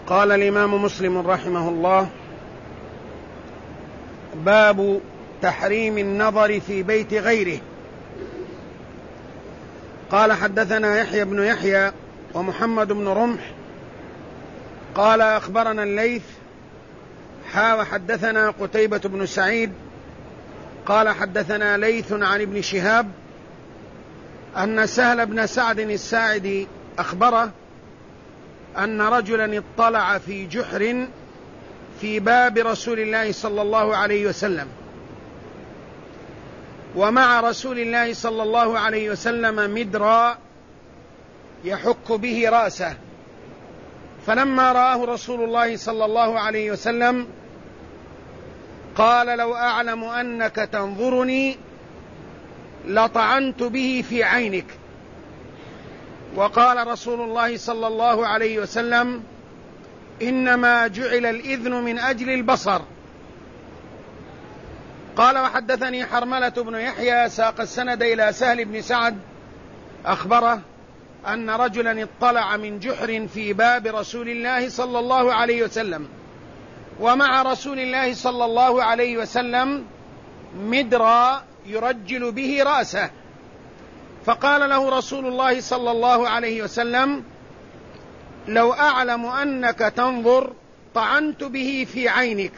قال الإمام مسلم رحمه الله: باب تحريم النظر في بيت غيره. قال: حدثنا يحيى بن يحيى ومحمد بن رمح قال: أخبرنا الليث وحدثنا قتيبة بن سعيد قال: حدثنا ليث عن ابن شهاب أن سهل بن سعد الساعدي أخبره أن رجلا اطلع في جحر في باب رسول الله صلى الله عليه وسلم، ومع رسول الله صلى الله عليه وسلم مدرا يحك به رأسه، فلما رآه رسول الله صلى الله عليه وسلم قال: لو أعلم أنك تنظرني لطعنت به في عينك. وقال رسول الله صلى الله عليه وسلم: إنما جعل الإذن من أجل البصر. قال: وحدثني حرملة بن يحيى ساق السند إلى سهل بن سعد أخبره أن رجلا اطلع من جحر في باب رسول الله صلى الله عليه وسلم، ومع رسول الله صلى الله عليه وسلم مدرا يرجل به رأسه، فقال له رسول الله صلى الله عليه وسلم: لو أعلم أنك تنظر طعنت به في عينك،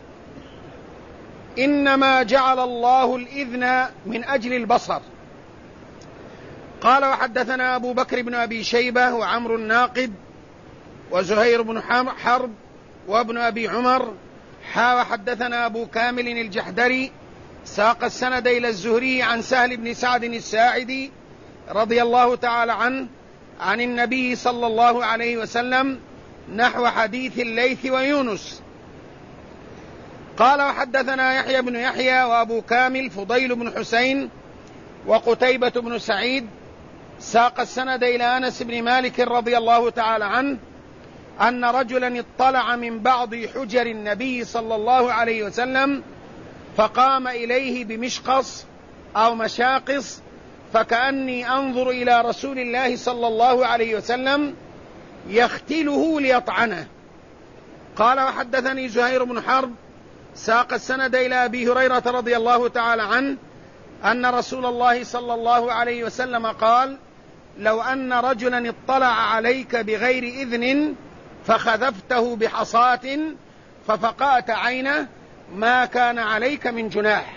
إنما جعل الله الإذن من أجل البصر. قال: وحدثنا أبو بكر بن أبي شيبة وعمر الناقد وزهير بن حرب وابن أبي عمر وحدثنا أبو كامل الجحدري ساق السند إلى الزهري عن سهل بن سعد الساعدي رضي الله تعالى عنه عن النبي صلى الله عليه وسلم نحو حديث الليث ويونس. قال: وحدثنا يحيى بن يحيى وأبو كامل فضيل بن حسين وقتيبة بن سعيد ساق السند إلى أنس بن مالك رضي الله تعالى عنه أن رجلا اطلع من بعض حجر النبي صلى الله عليه وسلم فقام إليه بمشقص أو مشاقص، فكأني أنظر إلى رسول الله صلى الله عليه وسلم يختله ليطعنه. قال: وحدثني زهير بن حرب ساق السند إلى أبي هريرة رضي الله تعالى عنه أن رسول الله صلى الله عليه وسلم قال: لو أن رجلا اطلع عليك بغير إذن فخذفته بحصاة ففقأت عينه ما كان عليك من جناح.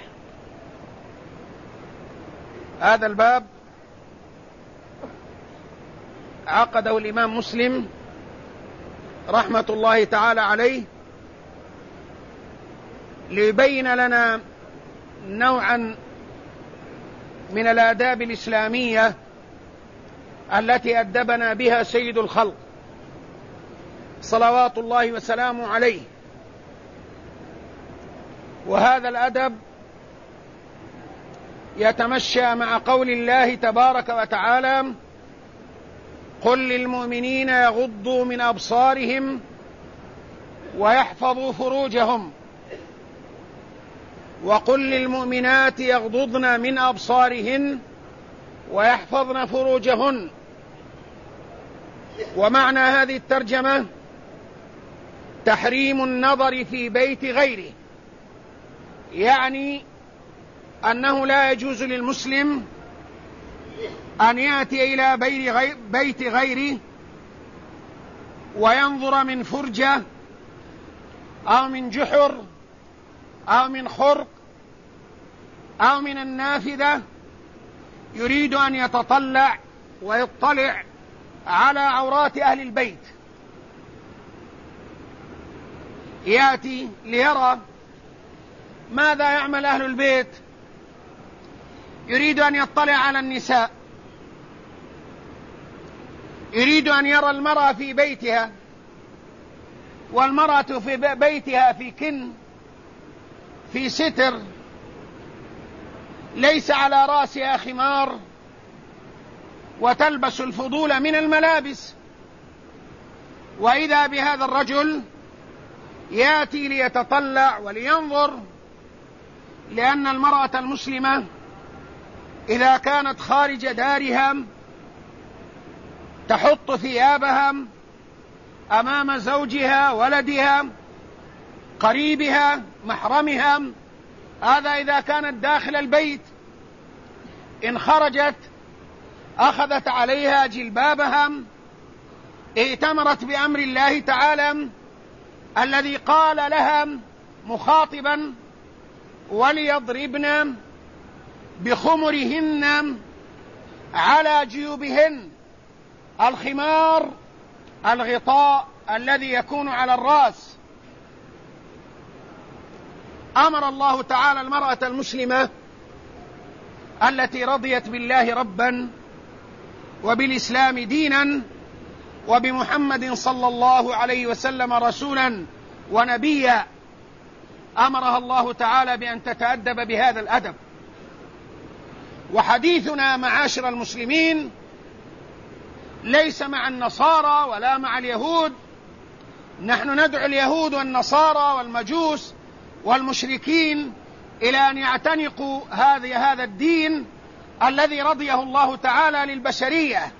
هذا الباب عقده الإمام مسلم رحمة الله تعالى عليه ليبين لنا نوعا من الآداب الإسلامية التي أدبنا بها سيد الخلق صلوات الله وسلامه عليه. وهذا الأدب يتمشى مع قول الله تبارك وتعالى: قل للمؤمنين يغضوا من أبصارهم ويحفظوا فروجهم، وقل للمؤمنات يغضضن من أبصارهن ويحفظن فروجهن. ومعنى هذه الترجمة تحريم النظر في بيت غيره، يعني أنه لا يجوز للمسلم أن يأتي إلى بيت غيره وينظر من فرجة أو من جحر أو من خرق أو من النافذة يريد أن يتطلع ويطلع على عورات أهل البيت، يأتي ليرى ماذا يعمل أهل البيت، يريد أن يطلع على النساء، يريد أن يرى المرأة في بيتها، والمرأة في بيتها في كن في ستر، ليس على رأسها خمار، وتلبس الفضول من الملابس. وإذا بهذا الرجل يأتي ليتطلع ولينظر، لأن المرأة المسلمة إذا كانت خارج دارها تحط ثيابها أمام زوجها، ولدها، قريبها، محرمها. هذا إذا كانت داخل البيت. إن خرجت أخذت عليها جلبابها، ائتمرت بأمر الله تعالى الذي قال لها مخاطبا: وليضربن بخمرهن على جيوبهن. الخمار الغطاء الذي يكون على الرأس. أمر الله تعالى المرأة المسلمة التي رضيت بالله ربا وبالإسلام دينا وبمحمد صلى الله عليه وسلم رسولا ونبيا، أمرها الله تعالى بأن تتأدب بهذا الأدب. وحديثنا معاشر المسلمين ليس مع النصارى ولا مع اليهود. نحن ندعو اليهود والنصارى والمجوس والمشركين إلى أن يعتنقوا هذا الدين الذي رضيه الله تعالى للبشرية.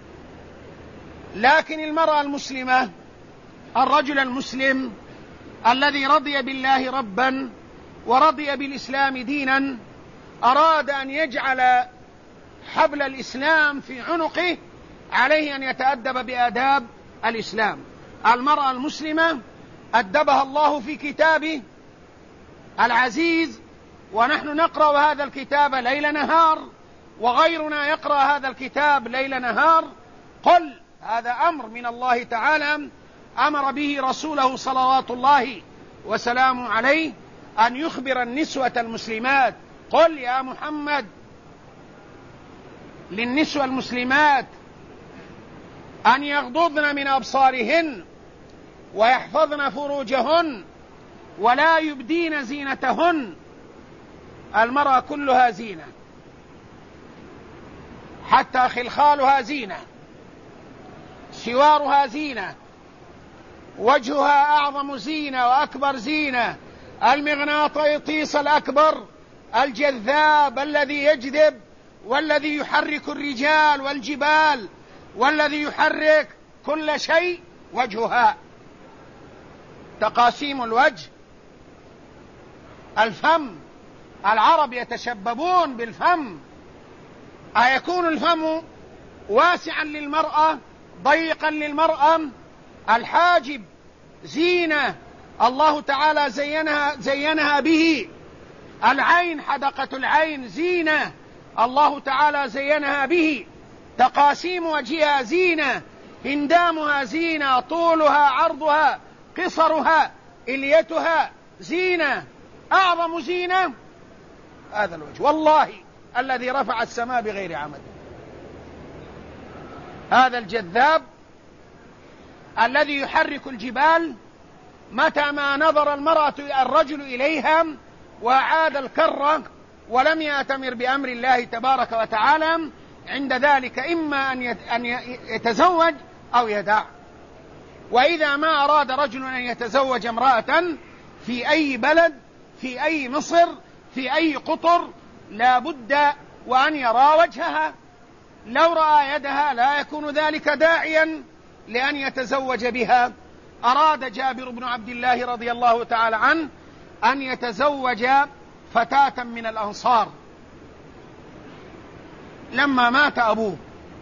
لكن المرأة المسلمة، الرجل المسلم الذي رضي بالله ربا ورضي بالإسلام دينا، أراد أن يجعل حبل الإسلام في عنقه، عليه أن يتأدب بآداب الإسلام. المرأة المسلمة أدبها الله في كتابه العزيز، ونحن نقرأ هذا الكتاب ليل نهار، وغيرنا يقرأ هذا الكتاب ليل نهار. قل هذا أمر من الله تعالى أمر به رسوله صلوات الله وسلامه عليه أن يخبر النسوة المسلمات: قل يا محمد للنسوة المسلمات أن يغضضن من أبصارهن ويحفظن فروجهن ولا يبدين زينتهن. المرأة كلها زينة، حتى خلخالها زينة، سوارها زينة، وجهها أعظم زينة وأكبر زينة، المغناطيس الأكبر الجذاب الذي يجذب والذي يحرك الرجال والجبال والذي يحرك كل شيء وجهها. تقاسيم الوجه، الفم، العرب يتشببون بالفم. أيكون الفم واسعا للمرأة ضيقا للمرأة؟ الحاجب زينة الله تعالى زينها به. العين، حدقة العين زينة الله تعالى زينها به. تقاسيم وجهها زينة، هندامها زينة، طولها، عرضها، قصرها، إليتها زينة. أعظم زينة هذا الوجه، والله الذي رفع السماء بغير عمد. هذا الجذاب الذي يحرك الجبال، متى ما نظر الرجل إليها وعاد الكرة ولم يأتمر بأمر الله تبارك وتعالى، عند ذلك إما أن يتزوج أو يدع. وإذا ما أراد رجل أن يتزوج امرأة في أي بلد، في أي مصر، في أي قطر، لا بد وأن يرى وجهها. لو رأى يدها لا يكون ذلك داعيا لأن يتزوج بها. أراد جابر بن عبد الله رضي الله تعالى عنه أن يتزوج فتاة من الأنصار لما مات أبوه،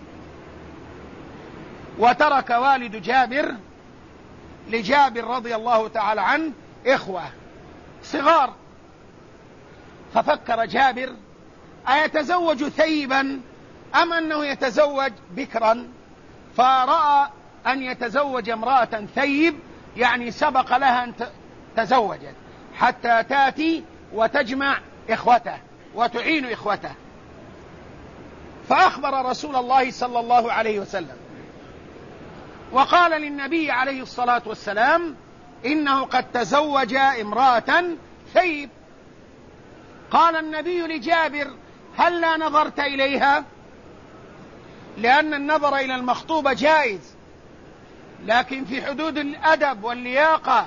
وترك والد جابر لجابر رضي الله تعالى عنه إخوة صغار. ففكر جابر أيتزوج ثيبا أم أنه يتزوج بكرا؟ فرأى أن يتزوج امرأة ثيب، يعني سبق لها أن تزوجت، حتى تأتي وتجمع إخوته وتعين إخوته. فأخبر رسول الله صلى الله عليه وسلم وقال للنبي عليه الصلاة والسلام إنه قد تزوج امرأة ثيب. قال النبي لجابر هل لا نظرت إليها؟ لأن النظر إلى المخطوبة جائز، لكن في حدود الأدب واللياقة.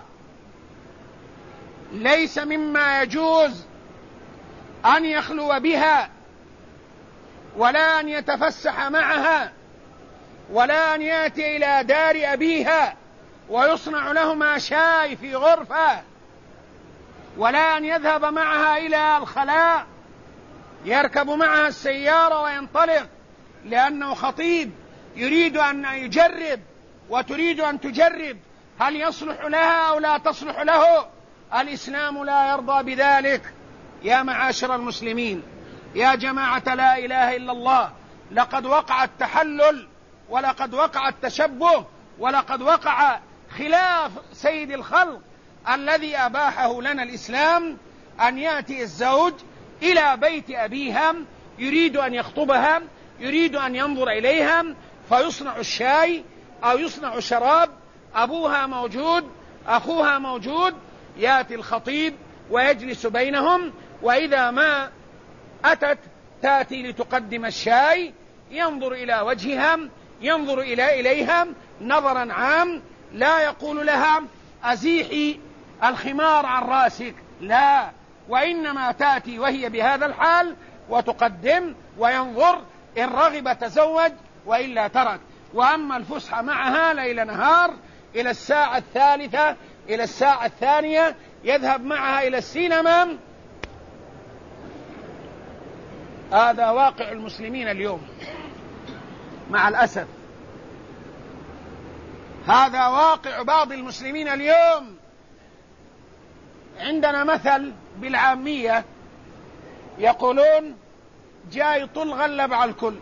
ليس مما يجوز أن يخلو بها، ولا أن يتفسح معها، ولا أن يأتي إلى دار أبيها ويصنع لهما شاي في غرفة، ولا أن يذهب معها إلى الخلاء يركب معها السيارة وينطلق، لأنه خطيب يريد أن يجرب وتريد أن تجرب هل يصلح لها أو لا تصلح له. الإسلام لا يرضى بذلك. يا معاشر المسلمين، يا جماعة لا إله إلا الله، لقد وقع التحلل، ولقد وقع التشبه، ولقد وقع خلاف سيد الخلق الذي أباحه لنا الإسلام، أن يأتي الزوج إلى بيت أبيها يريد أن يخطبها، يريد أن ينظر إليها، فيصنع الشاي أو يصنع شراب، أبوها موجود، أخوها موجود، يأتي الخطيب ويجلس بينهم، وإذا ما أتت تأتي لتقدم الشاي، ينظر إلى وجهها، ينظر إليها نظرا عام، لا يقول لها أزيحي الخمار عن رأسك، لا، وإنما تأتي وهي بهذا الحال وتقدم وينظر، إن رغب تزوج وإلا ترك. وأما الفسحة معها ليل نهار إلى الساعة 3 إلى الساعة 2 يذهب معها إلى السينما، هذا واقع المسلمين اليوم مع الأسف. هذا واقع بعض المسلمين اليوم. عندنا مثل بالعامية يقولون جاي طل غلب على الكل،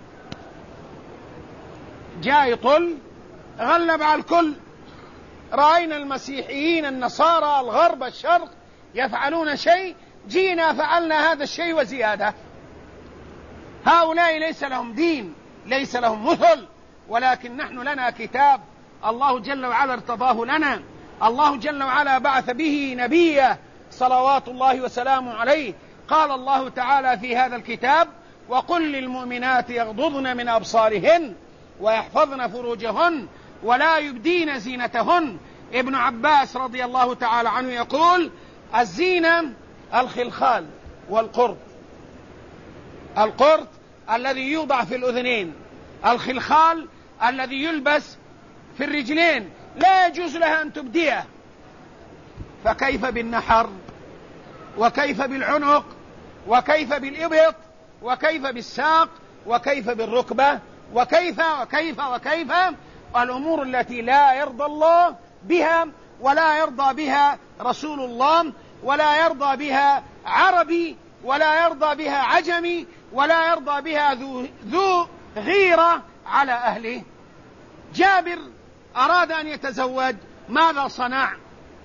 جاي طل غلب على الكل. رأينا المسيحيين النصارى الغرب الشرق يفعلون شيء، جينا فعلنا هذا الشيء وزيادة. هؤلاء ليس لهم دين، ليس لهم مثل، ولكن نحن لنا كتاب الله جل وعلا ارتضاه لنا، الله جل وعلا بعث به نبيه صلوات الله وسلامه عليه. قال الله تعالى في هذا الكتاب: وقل للمؤمنات يغضضن من أبصارهن ويحفظن فروجهن ولا يبدين زينتهن. ابن عباس رضي الله تعالى عنه يقول: الزينة الخلخال والقرط، القرط الذي يوضع في الأذنين، الخلخال الذي يلبس في الرجلين، لا يجوز لها أن تبديه. فكيف بالنحر، وكيف بالعنق، وكيف بالإبط، وكيف بالساق، وكيف بالركبة، وكيف وكيف وكيف الأمور التي لا يرضى الله بها، ولا يرضى بها رسول الله، ولا يرضى بها عربي، ولا يرضى بها عجمي، ولا يرضى بها ذو غيرة على أهله. جابر أراد أن يتزوج، ماذا صنع؟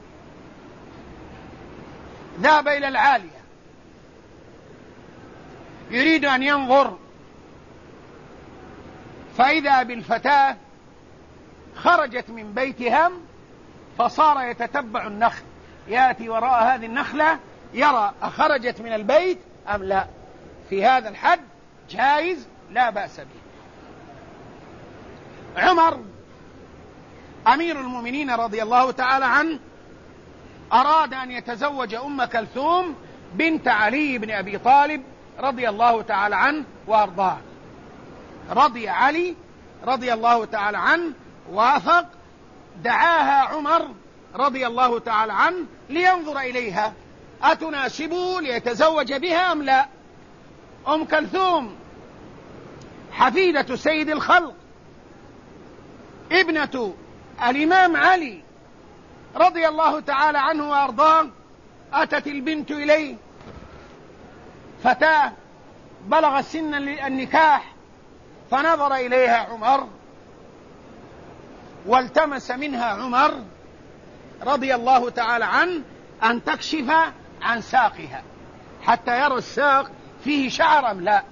ذهب إلى العالية يريد أن ينظر، فإذا بالفتاة خرجت من بيتها، فصار يتتبع النخل، يأتي وراء هذه النخلة يرى أخرجت من البيت أم لا. في هذا الحد جائز، لا بأس به. عمر أمير المؤمنين رضي الله تعالى عنه أراد أن يتزوج أم كلثوم بنت علي بن أبي طالب رضي الله تعالى عنه وأرضاه. رضي علي رضي الله تعالى عنه، وافق، دعاها عمر رضي الله تعالى عنه لينظر إليها أتناسبه ليتزوج بها أم لا. أم كلثوم حفيدة سيد الخلق، ابنة الإمام علي رضي الله تعالى عنه وأرضاه. أتت البنت إليه، فتاة بلغ سن النكاح، فنظر إليها عمر والتمس منها عمر رضي الله تعالى عنه أن تكشف عن ساقها حتى يرى الساق فيه شعر أم لا.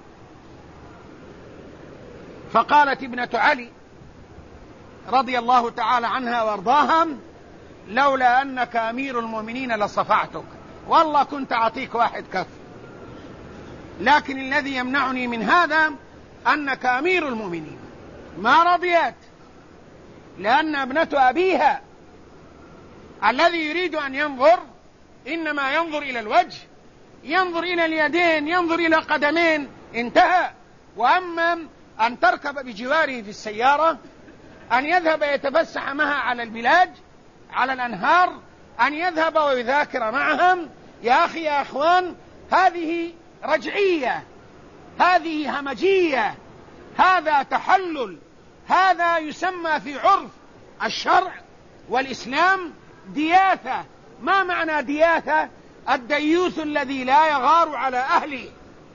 فقالت ابنة علي رضي الله تعالى عنها وارضاها: لولا أنك أمير المؤمنين لصفعتك، والله كنت أعطيك واحد كف، لكن الذي يمنعني من هذا أنك أمير المؤمنين. ما رضيت، لأن ابنة أبيها الذي يريد أن ينظر إنما ينظر إلى الوجه، ينظر إلى اليدين، ينظر إلى قدمين، انتهى. وأما أن تركب بجواره في السيارة، أن يذهب يتفسح معها على البلاد، على الأنهار أن يذهب ويذاكر معهم. يا أخي يا أخوان، هذه رجعية، هذه همجية، هذا تحلل، هذا يسمى في عرف الشرع والإسلام دياثة. ما معنى دياثة؟ الديوث الذي لا يغار على أهله،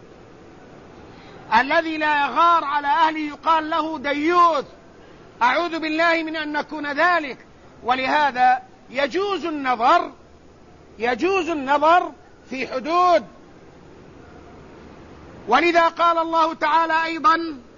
الذي لا يغار على أهله يقال له ديوث. أعوذ بالله من أن نكون ذلك. ولهذا يجوز النظر في حدود. ولذا قال الله تعالى أيضا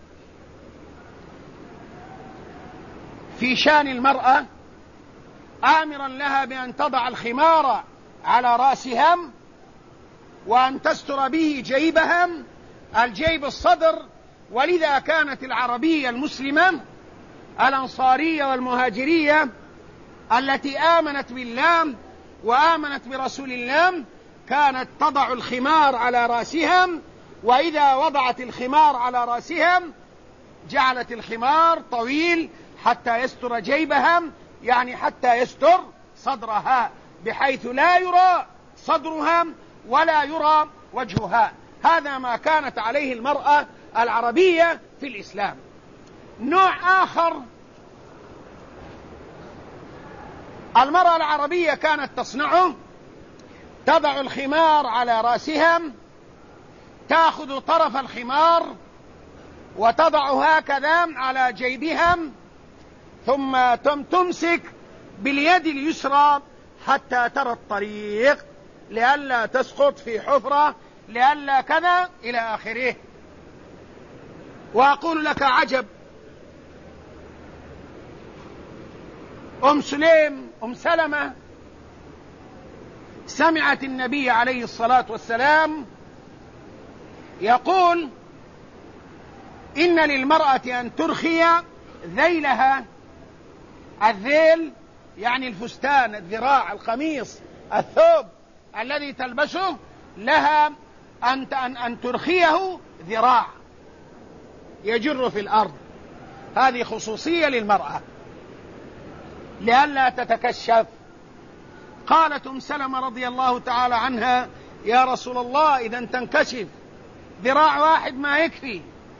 في شان المرأة آمرا لها بأن تضع الخمار على رأسها وأن تستر به جيبها، الجيب الصدر. ولذا كانت العربية المسلمة الأنصارية والمهاجرية التي آمنت بالله وآمنت برسول الله كانت تضع الخمار على رأسها، وإذا وضعت الخمار على رأسها جعلت الخمار طويل حتى يستر جيبها، يعني حتى يستر صدرها، بحيث لا يرى صدرها ولا يرى وجهها. هذا ما كانت عليه المرأة العربية في الإسلام. نوع آخر، المرأة العربية كانت تصنعه، تضع الخمار على رأسها، تأخذ طرف الخمار وتضع هكذا على جيبها، ثم تمسك باليد اليسرى حتى ترى الطريق لئلا تسقط في حفرة، لئلا كذا إلى آخره. وأقول لك عجب، أم سلمة سمعت النبي عليه الصلاة والسلام يقول إن للمرأة أن ترخي ذيلها. الذيل يعني الفستان، الذراع، القميص، الثوب الذي تلبسه، لها أن ترخيه ذراع يجر في الأرض. هذه خصوصية للمرأة لئلا تتكشف. قالت أم سلمة رضي الله تعالى عنها: يا رسول الله، إذا تنكشف ذراع واحد ما يكفي،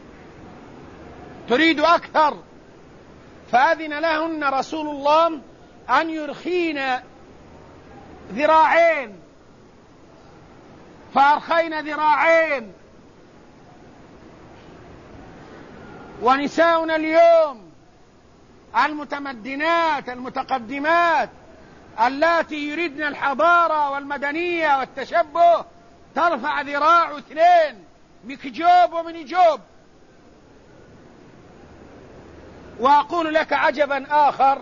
تريد أكثر. فأذن لهن رسول الله أن يرخين ذراعين، فأرخين ذراعين. ونساؤنا اليوم المتمدنات المتقدمات اللاتي يريدن الحضارة والمدنية والتشبه ترفع ذراع 2 مكجوب ومن جوب. وأقول لك عجبا آخر،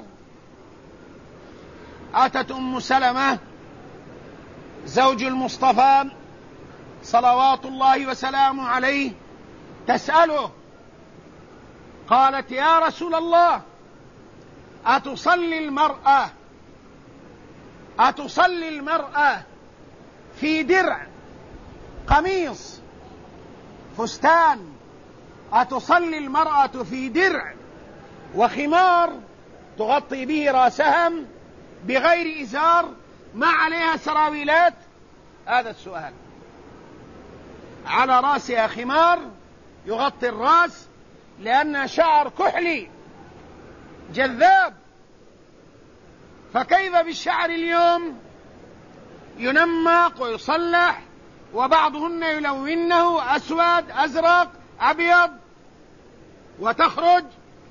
أتت أم سلمة زوج المصطفى صلوات الله وسلامه عليه تسأله، قالت: يا رسول الله، أتصلي المرأة في درع، قميص، فستان، أتصلي المرأة في درع وخمار تغطي به رأسها بغير إزار ما عليها سراويلات؟ هذا السؤال. على رأسها خمار يغطي الرأس لأن شعر كحلي جذاب، فكيف بالشعر اليوم؟ ينمق ويصلح، وبعضهن يلونه أسود، أزرق، أبيض، وتخرج.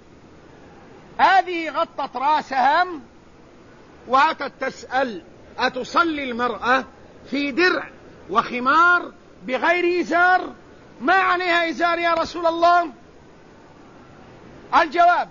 هذه غطت رأسها وأتت تسأل: أتصلي المرأة في درع وخمار بغير إزار؟ ما عليها إزار يا رسول الله؟ الجواب،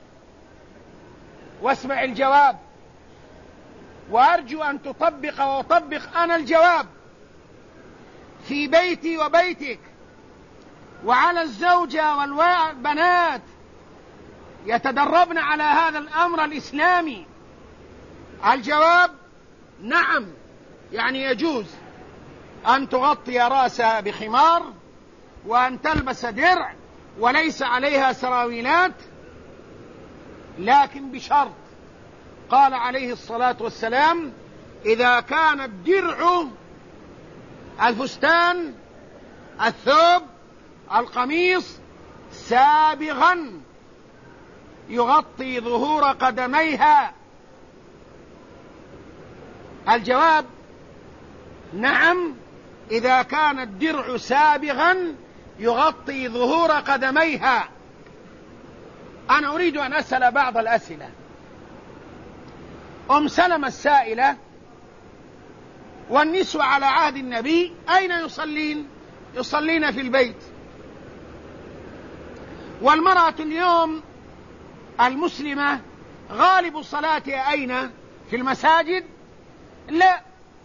واسمع الجواب، وأرجو أن تطبق وأطبق أنا الجواب في بيتي وبيتك، وعلى الزوجة والبنات يتدربن على هذا الأمر الإسلامي. الجواب: نعم، يعني يجوز أن تغطي رأسها بخمار وأن تلبس درع وليس عليها سراويلات، لكن بشرط. قال عليه الصلاة والسلام: إذا كان الدرع، الفستان، الثوب، القميص سابغا يغطي ظهور قدميها. الجواب: نعم، إذا كان الدرع سابغا يغطي ظهور قدميها. أنا أريد أن أسأل بعض الأسئلة. أم سلمة السائلة والنسوة على عهد النبي أين يصلين؟ يصلين في البيت. والمرأة اليوم المسلمة غالب صلاتها أين؟ في المساجد؟ لا،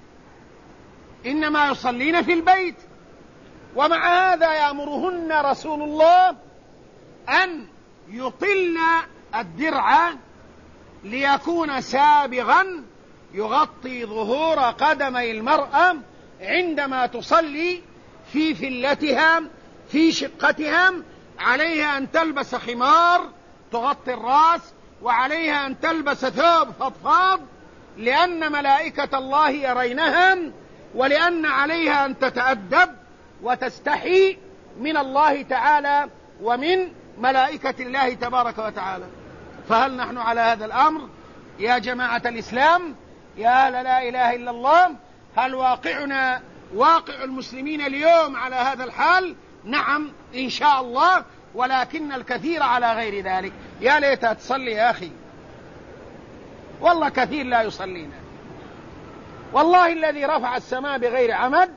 إنما يصلين في البيت. ومع هذا يأمرهن رسول الله أن يطلن الدرع ليكون سابغا يغطي ظهور قدمي المرأة عندما تصلي في فلتها في شقتها. عليها أن تلبس خمار تغطي الرأس، وعليها أن تلبس ثوب فضفاض، لأن ملائكة الله يرينها، ولأن عليها أن تتأدب وتستحي من الله تعالى ومن ملائكة الله تبارك وتعالى. فهل نحن على هذا الأمر يا جماعة الإسلام؟ يا أهل لا إله إلا الله، هل واقعنا واقع المسلمين اليوم على هذا الحال؟ نعم إن شاء الله، ولكن الكثير على غير ذلك. يا ليتها تصلي يا أخي، والله كثير لا يصلين. والله الذي رفع السماء بغير عمد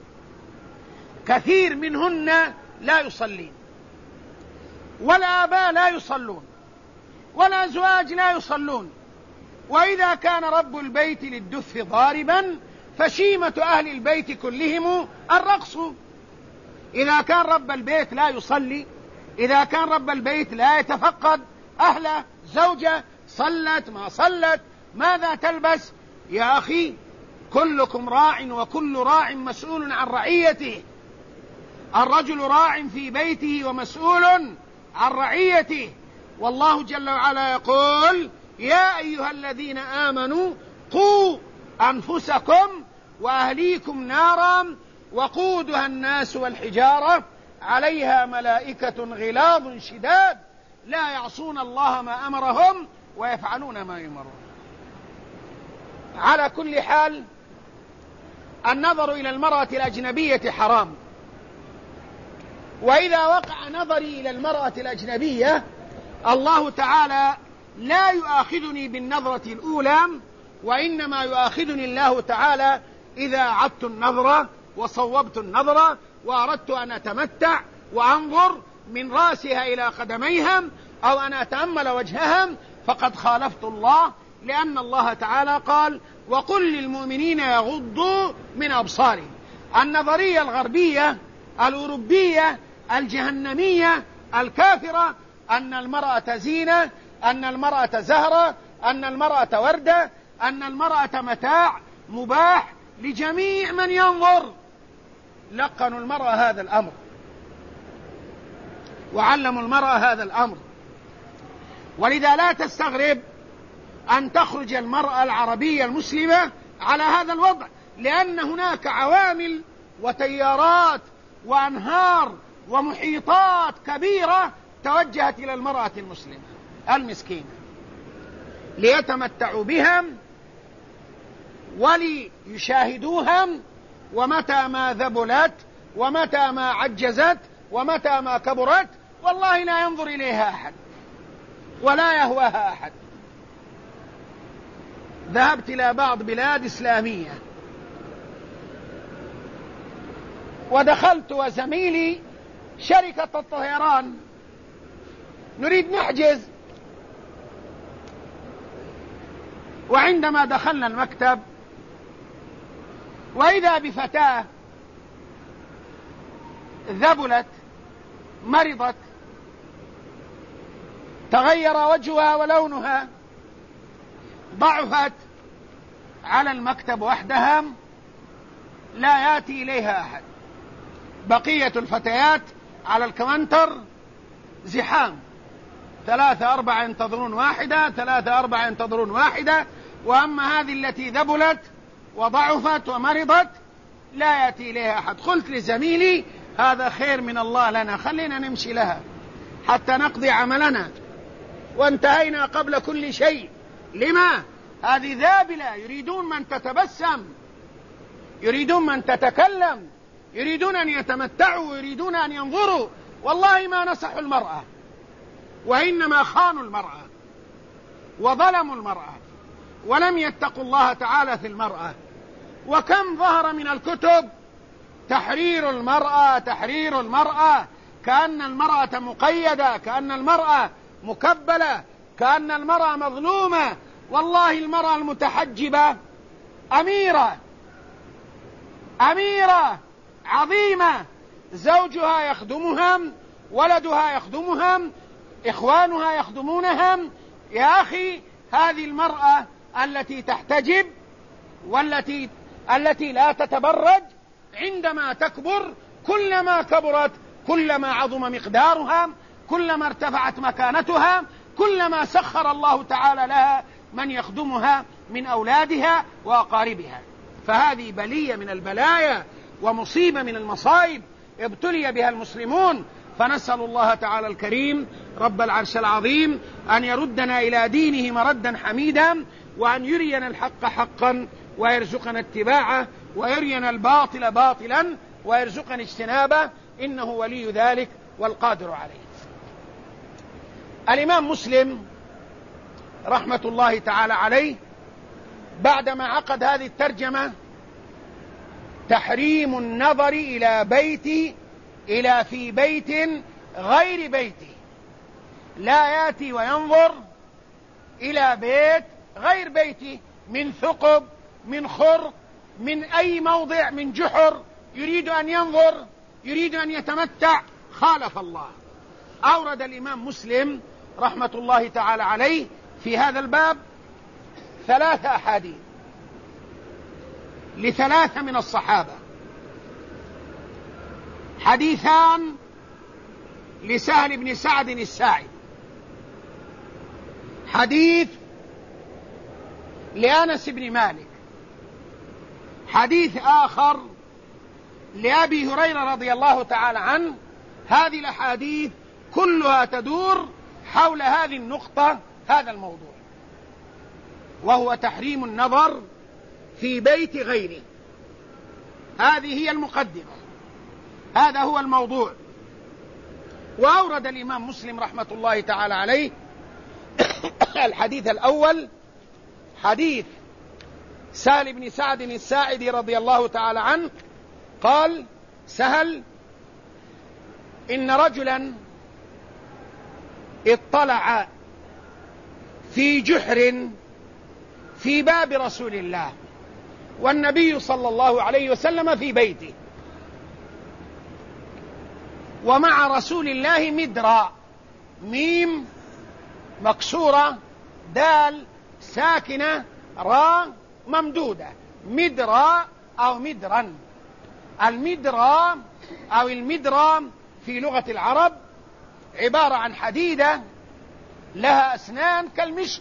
كثير منهن لا يصلين، والآباء لا يصلون، والأزواج لا يصلون. وإذا كان رب البيت للدف ضاربا فشيمة أهل البيت كلهم الرقص. إذا كان رب البيت لا يصلي، إذا كان رب البيت لا يتفقد أهله، زوجة صلت ما صلت، ماذا تلبس؟ يا أخي كلكم راع وكل راع مسؤول عن رعيته. الرجل راع في بيته ومسؤول عن رعيته. والله جل وعلا يقول: يا أيها الذين آمنوا قوا أنفسكم وأهليكم نارا وقودها الناس والحجارة عليها ملائكة غلاظ شداد لا يعصون الله ما أمرهم ويفعلون ما يؤمرون. على كل حال، النظر إلى المرأة الأجنبية حرام. وإذا وقع نظري إلى المرأة الأجنبية الله تعالى لا يؤاخذني بالنظرة الأولى، وإنما يؤاخذني الله تعالى إذا عدت النظرة وصوبت النظرة وأردت أن أتمتع وأنظر من رأسها إلى قدميها أو أن أتأمل وجهها، فقد خالفت الله، لأن الله تعالى قال: وقل للمؤمنين يغضوا من أبصارهم. النظرية الغربية الأوروبية الجهنمية الكافرة أن المرأة زينة، أن المرأة زهرة، أن المرأة وردة، أن المرأة متاع مباح لجميع من ينظر. لقنوا المرأة هذا الأمر وعلموا المرأة هذا الأمر. ولذا لا تستغرب أن تخرج المرأة العربية المسلمة على هذا الوضع، لأن هناك عوامل وتيارات وأنهار ومحيطات كبيرة توجهت إلى المرأة المسلمة المسكينة ليتمتعوا بها وليشاهدوها، ومتى ما ذبلت ومتى ما عجزت ومتى ما كبرت والله لا ينظر إليها أحد ولا يهواها أحد. ذهبت إلى بعض بلاد إسلامية ودخلت وزميلي شركة الطيران نريد نحجز، وعندما دخلنا المكتب وإذا بفتاة ذبلت مرضت تغير وجهها ولونها، ضعفت على المكتب وحدها لا يأتي إليها أحد. بقية الفتيات على الكمنتر زحام 3 4 ينتظرون واحدة، 3 4 ينتظرون واحدة. وأما هذه التي ذبلت وضعفت ومرضت لا يأتي إليها أحد. قلت لزميلي هذا خير من الله لنا، خلينا نمشي لها حتى نقضي عملنا، وانتهينا قبل كل شيء. لما؟ هذه ذابلة، يريدون من تتبسم، يريدون من تتكلم، يريدون أن يتمتعوا، ويريدون أن ينظروا. والله ما نصحوا المرأة، وإنما خانوا المرأة وظلموا المرأة، ولم يتقوا الله تعالى في المرأة. وكم ظهر من الكتب تحرير المرأة، تحرير المرأة، كأن المرأة مقيدة، كأن المرأة مكبلة، كأن المرأة مظلومة. والله المرأة المتحجبة أميرة، أميرة عظيمة، زوجها يخدمها، ولدها يخدمها، إخوانها يخدمونها. يا أخي هذه المرأة التي تحتجب والتي لا تتبرج عندما تكبر، كلما كبرت كلما عظم مقدارها، كلما ارتفعت مكانتها، كلما سخر الله تعالى لها من يخدمها من أولادها وأقاربها. فهذه بلية من البلايا ومصيبة من المصائب ابتلي بها المسلمون. فنسأل الله تعالى الكريم رب العرش العظيم أن يردنا إلى دينه مردا حميدا، وأن يرينا الحق حقا ويرزقنا اتباعه، ويرينا الباطل باطلا ويرزقنا اجتنابه، إنه ولي ذلك والقادر عليه. الإمام مسلم رحمة الله تعالى عليه بعدما عقد هذه الترجمة تحريم النظر إلى في بيت غير بيته، لا يأتي وينظر إلى بيت غير بيته، من ثقب، من خرق، من أي موضع، من جحر، يريد أن ينظر، يريد أن يتمتع، خالف الله. أورد الإمام مسلم رحمة الله تعالى عليه في هذا الباب 3 أحاديث ل3 من الصحابة. حديثان لسهل بن سعد الساعدي، حديث لأنس بن مالك، حديث آخر لأبي هريرة رضي الله تعالى عنه. هذه الأحاديث كلها تدور حول هذه النقطة، هذا الموضوع، وهو تحريم النظر في بيت غيره. هذه هي المقدمة، هذا هو الموضوع. وأورد الإمام مسلم رحمة الله تعالى عليه الحديث الأول حديث سهل بن سعد الساعدي رضي الله تعالى عنه قال: سهل: إن رجلا اطلع في جحر في باب رسول الله، والنبي صلى الله عليه وسلم في بيته، ومع رسول الله مدرا، ميم مكسورة، دال ساكنة، راء ممدودة، مدرا أو مدرا. المدرا أو المدرا في لغة العرب عبارة عن حديدة لها أسنان كالمشط.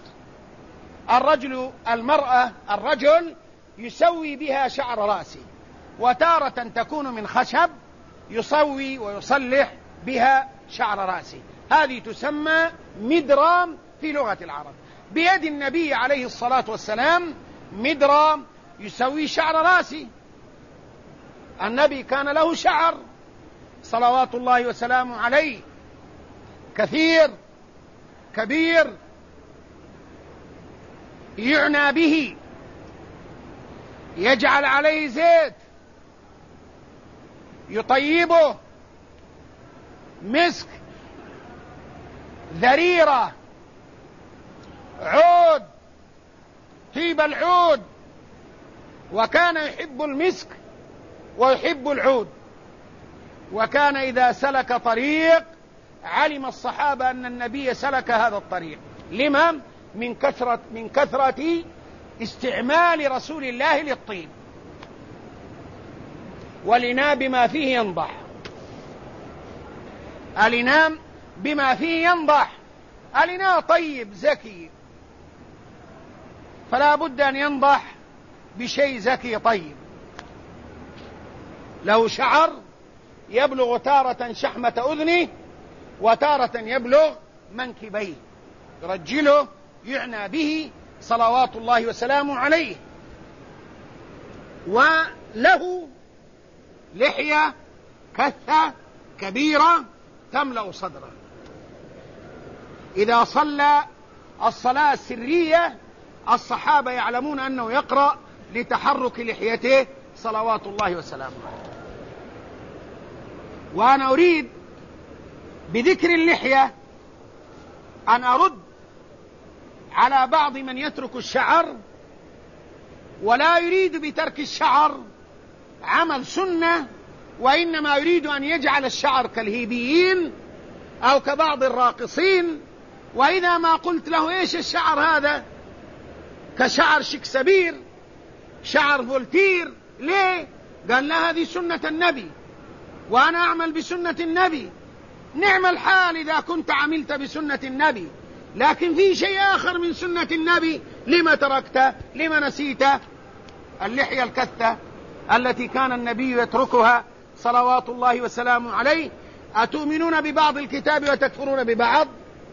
الرجل يسوي بها شعر رأسه، وتارة تكون من خشب يسوي ويصلح بها شعر رأسه. هذه تسمى مدرام في لغة العرب. بيد النبي عليه الصلاة والسلام مدرام يسوي شعر رأسه. النبي كان له شعر صلوات الله وسلامه عليه كثير كبير يعنى به، يجعل عليه زيت يطيبه، مسك، ذريرة، عود، طيب العود، وكان يحب المسك ويحب العود. وكان إذا سلك طريق علم الصحابة أن النبي سلك هذا الطريق. لما؟ من كثرة استعمال رسول الله للطيب. والإناء بما فيه ينضح، الإناء بما فيه ينضح. الإناء طيب زكي، فلا بد أن ينضح بشيء زكي طيب. له شعر يبلغ تارة شحمة أذنه وتارة يبلغ منكبيه، يرجله يعنى به صلوات الله وسلامه عليه. وله لحية كثة كبيرة تملأ صدره. إذا صلى الصلاة السرية الصحابة يعلمون أنه يقرأ لتحرك لحيته صلوات الله وسلامه عليه. وأنا أريد بذكر اللحية أن أرد على بعض من يترك الشعر ولا يريد بترك الشعر عمل سنة، وإنما يريد أن يجعل الشعر كالهيبيين أو كبعض الراقصين. وإذا ما قلت له إيش الشعر هذا؟ كشعر شكسبير، شعر فولتير. ليه؟ قال لا، هذه سنة النبي وأنا أعمل بسنة النبي. نعم الحال إذا كنت عملت بسنة النبي، لكن في شيء آخر من سنة النبي لما تركته؟ لما نسيته؟ اللحية الكثة التي كان النبي يتركها صلوات الله وسلامه عليه. أتؤمنون ببعض الكتاب وتكفرون ببعض؟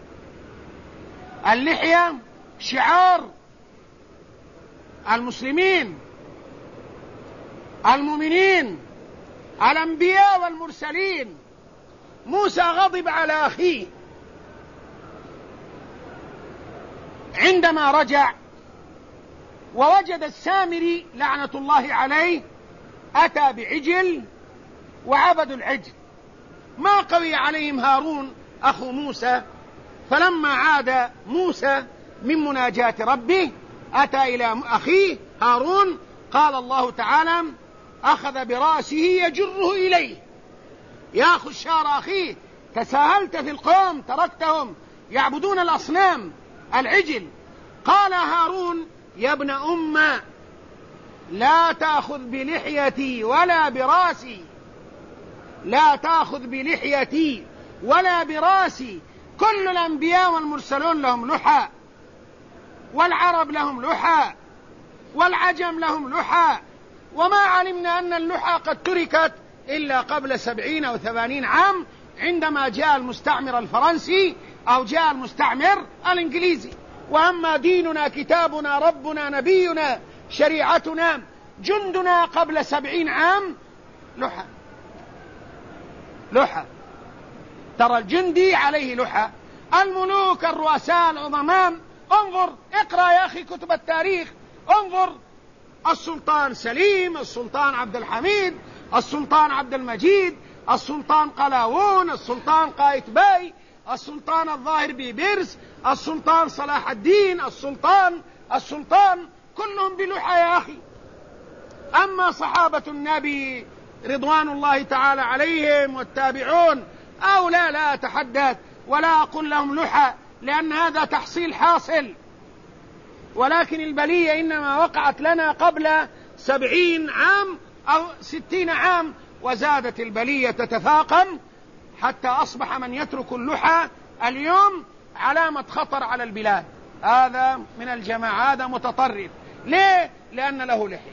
اللحية شعار المسلمين المؤمنين الأنبياء والمرسلين. موسى غضب على أخيه عندما رجع ووجد السامري لعنة الله عليه أتى بعجل وعبدوا العجل. ما قوي عليهم هارون أخو موسى، فلما عاد موسى من مناجاة ربه أتى إلى أخيه هارون، قال الله تعالى أخذ برأسه يجره إليه. يا خشار أخيه، تساهلت في القوم، تركتهم يعبدون الأصنام العجل. قال هارون يا ابن أم لا تأخذ بلحيتي ولا براسي، لا تأخذ بلحيتي ولا براسي. كل الأنبياء والمرسلون لهم لحى، والعرب لهم لحى، والعجم لهم لحى، وما علمنا أن اللحى قد تركت إلا قبل 70 أو 80 عام عندما جاء المستعمر الفرنسي أو جاء المستعمر الإنجليزي. وأما ديننا كتابنا ربنا نبينا شريعتنا جندنا قبل 70 عام لحى. لحى، ترى الجندي عليه لحى. الملوك الرؤساء العظماء، انظر اقرأ يا أخي كتب التاريخ، انظر السلطان سليم، السلطان عبد الحميد، السلطان عبد المجيد، السلطان قلاوون، السلطان قايتباي، السلطان الظاهر بيبرس، السلطان صلاح الدين، السلطان كلهم بلحى يا أخي. أما صحابة النبي رضوان الله تعالى عليهم والتابعون أو لا أتحدث ولا أقول لهم لحى، لأن هذا تحصيل حاصل، ولكن البلية إنما وقعت لنا قبل 70 عام أو 60 عام، وزادت البلية تتفاقم حتى أصبح من يترك اللحى اليوم علامة خطر على البلاد. هذا من الجماعة، هذا متطرف. ليه؟ لأن له لحية.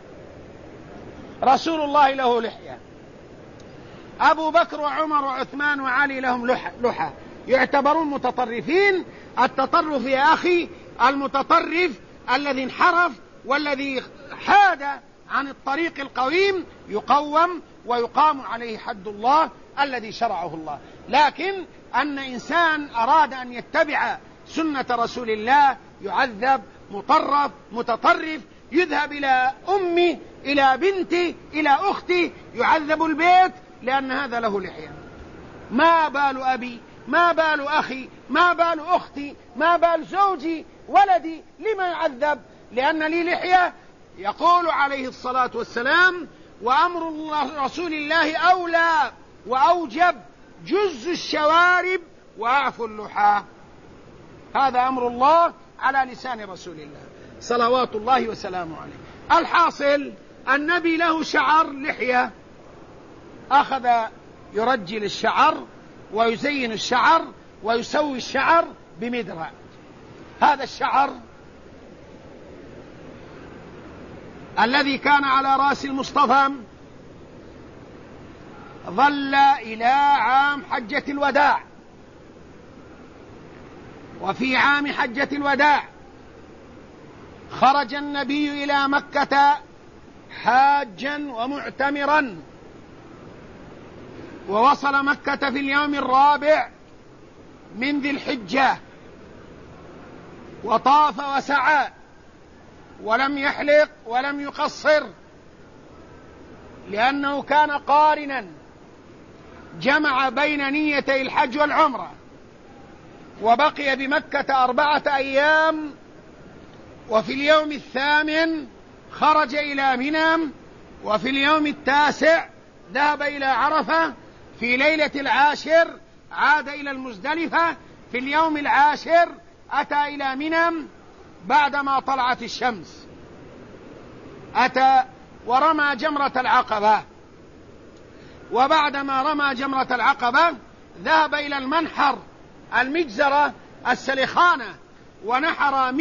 رسول الله له لحية، أبو بكر وعمر وعثمان وعلي لهم لحى، يعتبرون متطرفين. التطرف يا أخي المتطرف الذي انحرف والذي حاد عن الطريق القويم يقوم ويقام عليه حد الله الذي شرعه الله. لكن أن إنسان أراد أن يتبع سنة رسول الله يعذب، مطرف متطرف، يذهب إلى أمه إلى بنته إلى أخته، يعذب البيت لأن هذا له لحية. ما بال أبي، ما بال أخي، ما بال أختي، ما بال زوجي، ولدي، لما يعذب؟ لأن لي لحية. يقول عليه الصلاة والسلام وأمر الله رسول الله أولى وأوجب جز الشوارب وأعفو اللحى. هذا أمر الله على لسان رسول الله صلوات الله وسلامه عليه. الحاصل النبي له شعر لحية، أخذ يرجل الشعر ويزين الشعر ويسوي الشعر بمدرع. هذا الشعر الذي كان على رأس المصطفى ظل إلى عام حجة الوداع. وفي عام حجة الوداع خرج النبي إلى مكة حاجا ومعتمرا، ووصل مكة في اليوم الرابع من ذي الحجة، وطاف وسعى ولم يحلق ولم يقصر، لأنه كان قارنا جمع بين نيتي الحج والعمرة، وبقي بمكة 4 أيام. وفي اليوم 8 خرج إلى منى، وفي اليوم 9 ذهب إلى عرفة، في ليلة 10 عاد إلى المزدلفة، في اليوم 10 أتى إلى منى بعدما طلعت الشمس، أتى ورمى جمرة العقبة. وبعدما رمى جمرة العقبة ذهب إلى المنحر المجزرة السلخانة، ونحر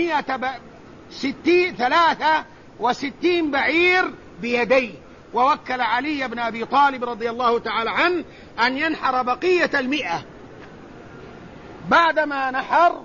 163 بعير بيديه، ووكل علي بن أبي طالب رضي الله تعالى عنه أن ينحر بقية 100. بعدما نحر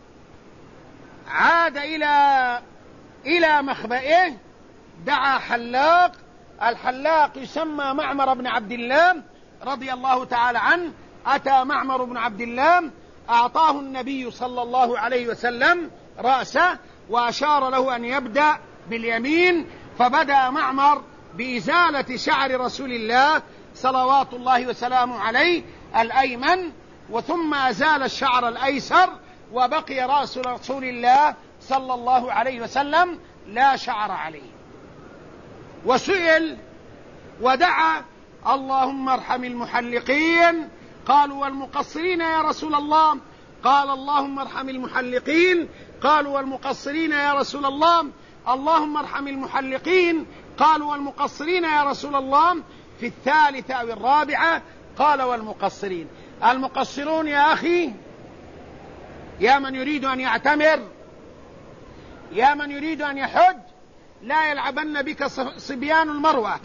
عاد إلى مخبئه، دعا حلاق. الحلاق يسمى معمر بن عبد الله رضي الله تعالى عنه. أتى معمر بن عبد الله، أعطاه النبي صلى الله عليه وسلم رأسه وأشار له أن يبدأ باليمين، فبدأ معمر بإزالة شعر رسول الله صلوات الله وسلامه عليه الأيمن، وثم أزال الشعر الأيسر، وبقي رأس رسول الله صلى الله عليه وسلم لا شعر عليه. وسئل ودعا: اللهم ارحم المحلقين. قالوا: والمقصرين يا رسول الله؟ قال: اللهم ارحم المحلقين. قالوا: والمقصرين يا رسول الله؟ اللهم ارحم المحلقين. قالوا: والمقصرين يا رسول الله؟ في 3 أو 4 قال: والمقصرين. المقصرون يا أخي، يا من يريد أن يعتمر، يا من يريد أن يحج، لا يلعبن بك صبيان المروة،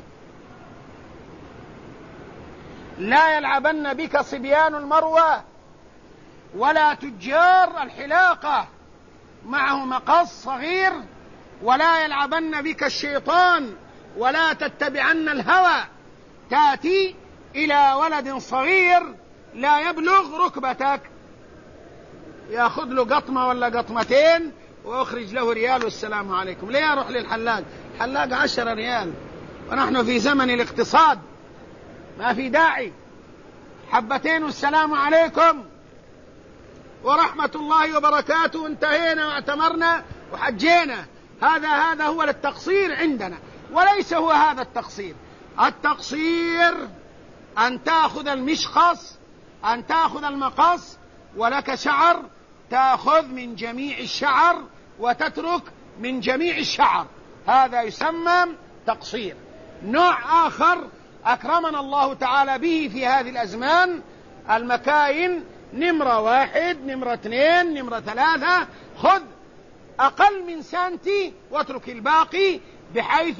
لا يلعبن بك صبيان المروة، ولا تجار الحلاقة معه مقص صغير، ولا يلعبن بك الشيطان، ولا تتبعن الهوى تأتي إلى ولد صغير لا يبلغ ركبتك، يأخذ له قطمة ولا قطمتين وأخرج له ريال والسلام عليكم. ليه أروح للحلاق؟ حلاق 10 ريال، ونحن في زمن الاقتصاد، ما في داعي. حبتين والسلام عليكم ورحمة الله وبركاته، انتهينا واعتمرنا وحجينا. هذا هو التقصير عندنا، وليس هو هذا التقصير. التقصير أن تأخذ المشخص، أن تأخذ المقص ولك شعر، تأخذ من جميع الشعر وتترك من جميع الشعر، هذا يسمى تقصير. نوع آخر أكرمنا الله تعالى به في هذه الأزمان: المكاين، نمرة 1، نمرة 2، نمرة 3، خذ أقل من سنتي واترك الباقي، بحيث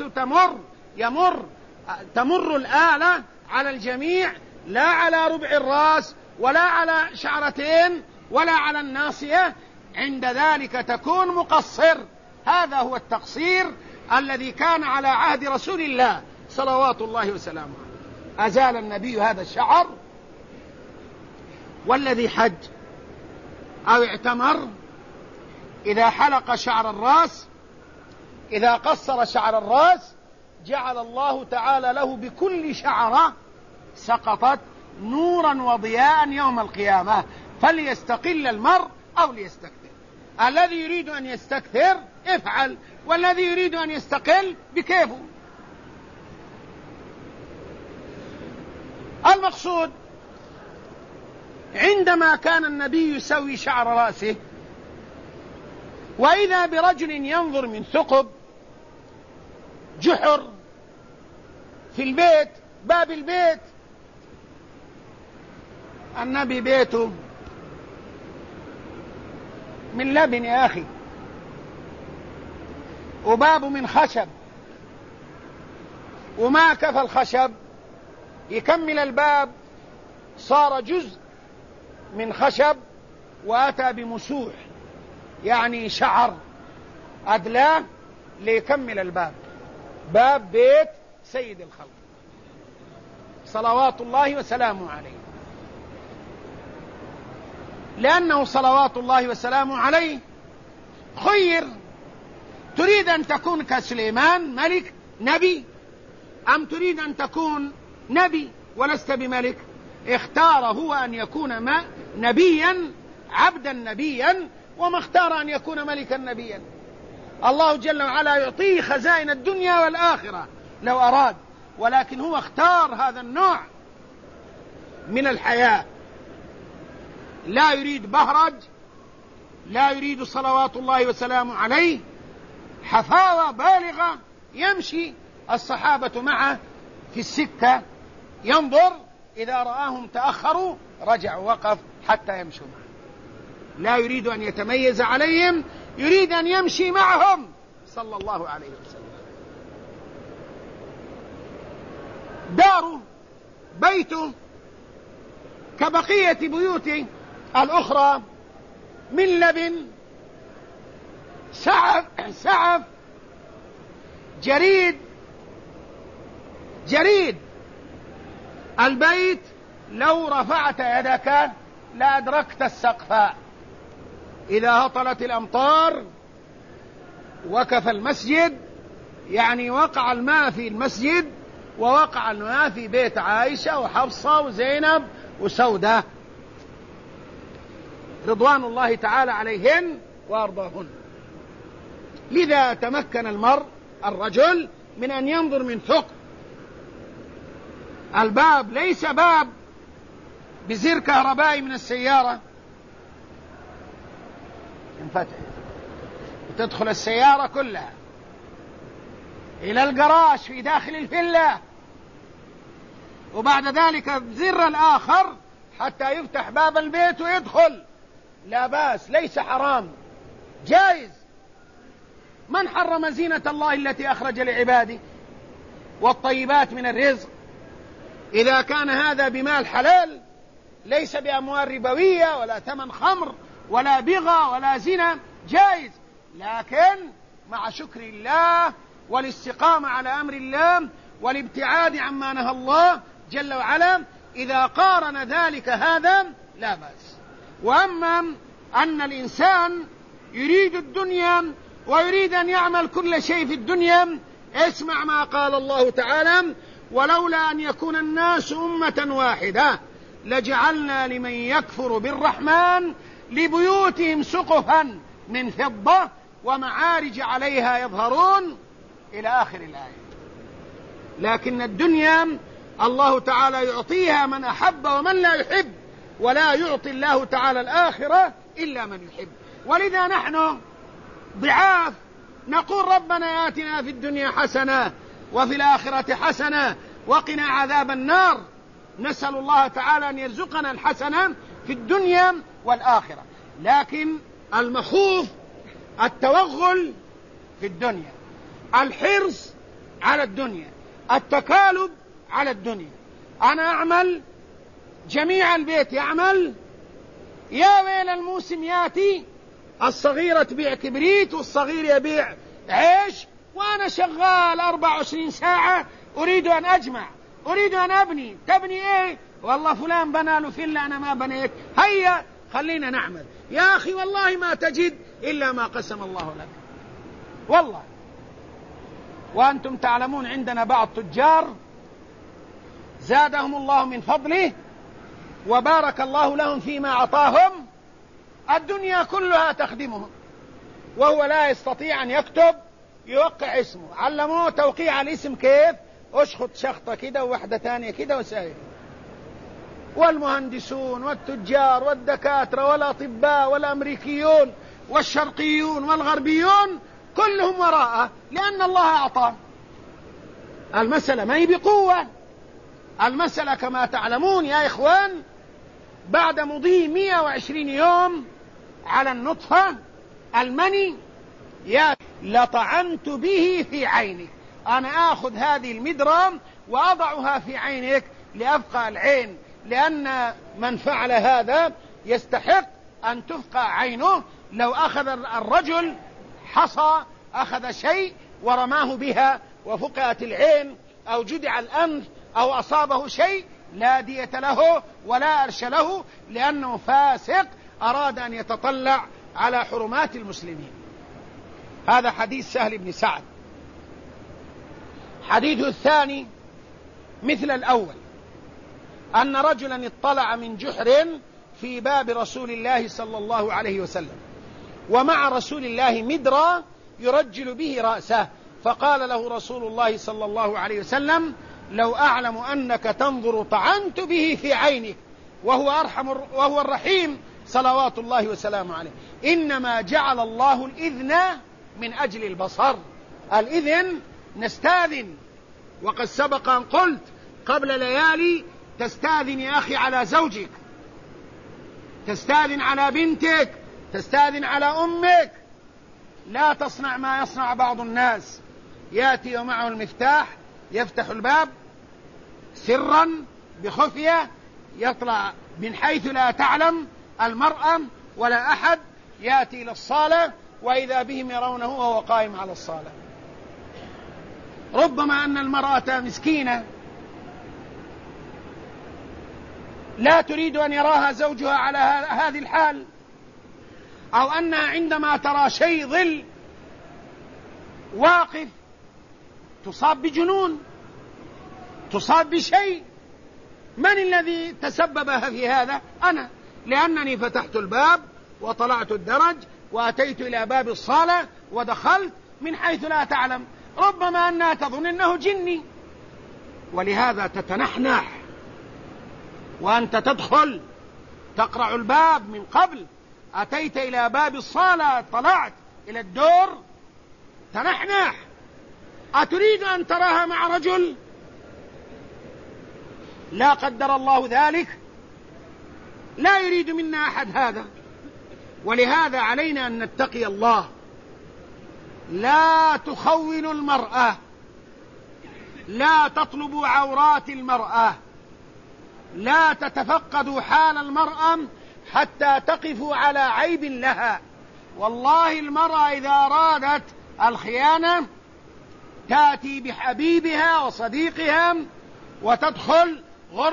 تمر الآلة على الجميع، لا على ربع الرأس ولا على شعرتين ولا على الناصية. عند ذلك تكون مقصر. هذا هو التقصير الذي كان على عهد رسول الله صلوات الله وسلامه. أزال النبي هذا الشعر. والذي حج أو اعتمر إذا حلق شعر الرأس، إذا قصر شعر الرأس، جعل الله تعالى له بكل شعرة سقطت نورا وضياء يوم القيامة. فليستقل المرء أو ليستكثر. الذي يريد أن يستكثر افعل، والذي يريد أن يستقل بكيفه. المقصود عندما كان النبي يسوي شعر رأسه، وإذا برجل ينظر من ثقب جحر في البيت، باب البيت، النبي بيته من لبن يا أخي، وبابه من خشب، وما كفى الخشب يكمل الباب، صار جزء من خشب وأتى بمسوح يعني شعر أدلاه ليكمل الباب، باب بيت سيد الخلق صلوات الله وسلامه عليه، لأنه صلوات الله وسلامه عليه خير: تريد أن تكون كسليمان ملك نبي، أم تريد أن تكون نبي ولست بملك؟ اختار هو أن يكون نبيا، عبدا نبيا، وما اختار أن يكون ملكا نبيا. الله جل وعلا يعطيه خزائن الدنيا والآخرة لو أراد، ولكن هو اختار هذا النوع من الحياة، لا يريد بهرج، لا يريد صلوات الله وسلامه عليه حفاوة بالغة يمشي الصحابة معه في السكة، ينظر إذا رآهم تأخروا رجع وقف حتى يمشوا معه، لا يريد أن يتميز عليهم، يريد أن يمشي معهم صلى الله عليه وسلم. داره بيته كبقية بيوته الأخرى من لبن، سعف جريد. البيت لو رفعت يدك لأدركت السقف، إذا هطلت الأمطار وكف المسجد، يعني وقع الماء في المسجد ووقع الماء في بيت عائشة وحفصة وزينب وسودة رضوان الله تعالى عليهن وأرضاهن. لذا تمكن الرجل من أن ينظر من ثقب. الباب ليس باب بزر كهربائي من السيارة ينفتح وتدخل السيارة كلها إلى الجراج في داخل الفيلا، وبعد ذلك بزر الآخر حتى يفتح باب البيت ويدخل. لا بأس، ليس حرام، جائز. من حرم زينة الله التي أخرج لعباده والطيبات من الرزق؟ إذا كان هذا بمال حلال، ليس بأموال ربوية ولا ثمن خمر ولا بغى ولا زنا، جائز، لكن مع شكر الله والاستقامة على أمر الله والابتعاد عما نهى الله جل وعلا. إذا قارن ذلك هذا لا بأس. وأما أن الإنسان يريد الدنيا ويريد أن يعمل كل شيء في الدنيا، اسمع ما قال الله تعالى: ولولا أن يكون الناس أمة واحدة لجعلنا لمن يكفر بالرحمن لبيوتهم سقفا من فضة ومعارج عليها يظهرون، إلى آخر الآية. لكن الدنيا الله تعالى يعطيها من أحب ومن لا يحب، ولا يعطي الله تعالى الآخرة إلا من يحب. ولذا نحن ضعاف نقول: ربنا آتنا في الدنيا حسنة وفي الآخرة حسنة وقنا عذاب النار. نسأل الله تعالى أن يرزقنا الحسنة في الدنيا والآخرة، لكن المخوف التوغل في الدنيا، الحرص على الدنيا، التكالب على الدنيا. أنا أعمل، جميع البيت يعمل، يا ويل الموسم ياتي الصغيرة تبيع كبريت والصغير يبيع عيش، وأنا شغال 24 ساعة أريد أن أجمع، أريد أن أبني. تبني إيه؟ والله فلان بنى له فيلا أنا ما بنيت، هيا خلينا نعمل. يا أخي والله ما تجد إلا ما قسم الله لك، والله. وأنتم تعلمون عندنا بعض تجار زادهم الله من فضله وبارك الله لهم فيما أعطاهم، الدنيا كلها تخدمهم وهو لا يستطيع أن يكتب يوقع اسمه. علموه توقيع الاسم كيف؟ أشخط شخطة كده وواحدة ثانية كده وسائل. والمهندسون والتجار والدكاترة والأطباء والأمريكيون والشرقيون والغربيون كلهم وراءه، لأن الله أعطاه. المسألة ما هي بقوة، المسألة كما تعلمون يا إخوان، بعد مضي 120 يوم على النطفة المني لطعنت به في عينك. أنا آخذ هذه المدرة وأضعها في عينك لأفقع العين، لأن من فعل هذا يستحق أن تفقع عينه. لو أخذ الرجل حصى، أخذ شيء ورماه بها وفقعت العين أو جدع الأنف أو أصابه شيء، لا دية له ولا أرش له، لأنه فاسق أراد أن يتطلع على حرمات المسلمين. هذا حديث سهل بن سعد. حديث الثاني مثل الأول، أن رجلا اطلع من جحر في باب رسول الله صلى الله عليه وسلم، ومع رسول الله مدرى يرجل به رأسه، فقال له رسول الله صلى الله عليه وسلم: لو أعلم أنك تنظر طعنت به في عينك، وهو الرحيم صلوات الله وسلامه عليه. إنما جعل الله الإذن من أجل البصر. الإذن نستاذن، وقد سبق أن قلت قبل ليالي: تستاذن يا أخي على زوجك، تستاذن على بنتك، تستاذن على أمك. لا تصنع ما يصنع بعض الناس، يأتي ومعه المفتاح يفتح الباب سرا بخفية، يطلع من حيث لا تعلم المرأة ولا أحد، يأتي إلى الصالة وإذا بهم يرونه وهو قائم على الصالة. ربما أن المرأة مسكينة لا تريد أن يراها زوجها على هذه الحال، أو أنها عندما ترى شيء ظل واقف تصاب بجنون، تصاب بشيء. من الذي تسبب في هذا؟ أنا، لأنني فتحت الباب وطلعت الدرج وأتيت إلى باب الصالة ودخلت من حيث لا تعلم. ربما أنها تظن أنه جني، ولهذا تتنحنح. وأنت تدخل تقرع الباب من قبل، أتيت إلى باب الصالة، طلعت إلى الدور، تنحنح. أتريد أن تراها مع رجل؟ لا قدر الله ذلك، لا يريد منا أحد هذا. ولهذا علينا أن نتقي الله. لا تخونوا المرأة، لا تطلبوا عورات المرأة، لا تتفقدوا حال المرأة حتى تقفوا على عيب لها. والله المرأة إذا أرادت الخيانة تأتي بحبيبها وصديقها وتدخل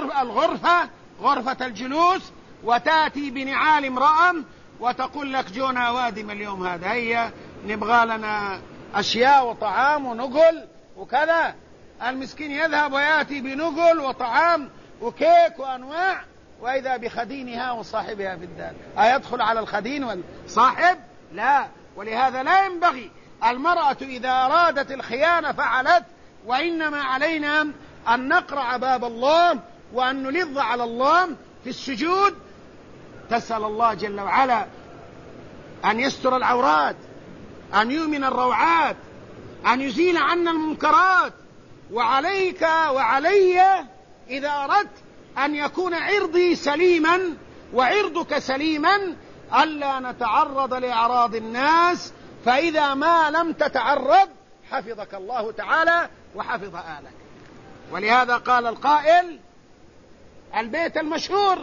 غرفة الجلوس، وتأتي بنعال امرأة وتقول لك: جونا وادم اليوم هذا، هيا نبغى لنا أشياء وطعام ونقل وكذا. المسكين يذهب ويأتي بنقل وطعام وكيك وأنواع، وإذا بخدينها وصاحبها في الدار. أيدخل على الخدين والصاحب؟ لا. ولهذا لا ينبغي. المرأة إذا أرادت الخيانة فعلت، وإنما علينا أن نقرع باب الله وأن نلظ على الله في السجود، تسأل الله جل وعلا أن يستر العورات، أن يؤمن الروعات، أن يزيل عنا المنكرات. وعليك وعلي إذا أردت أن يكون عرضي سليما وعرضك سليما ألا نتعرض لأعراض الناس، فإذا ما لم تتعرض حفظك الله تعالى وحفظ آلك. ولهذا قال القائل البيت المشهور: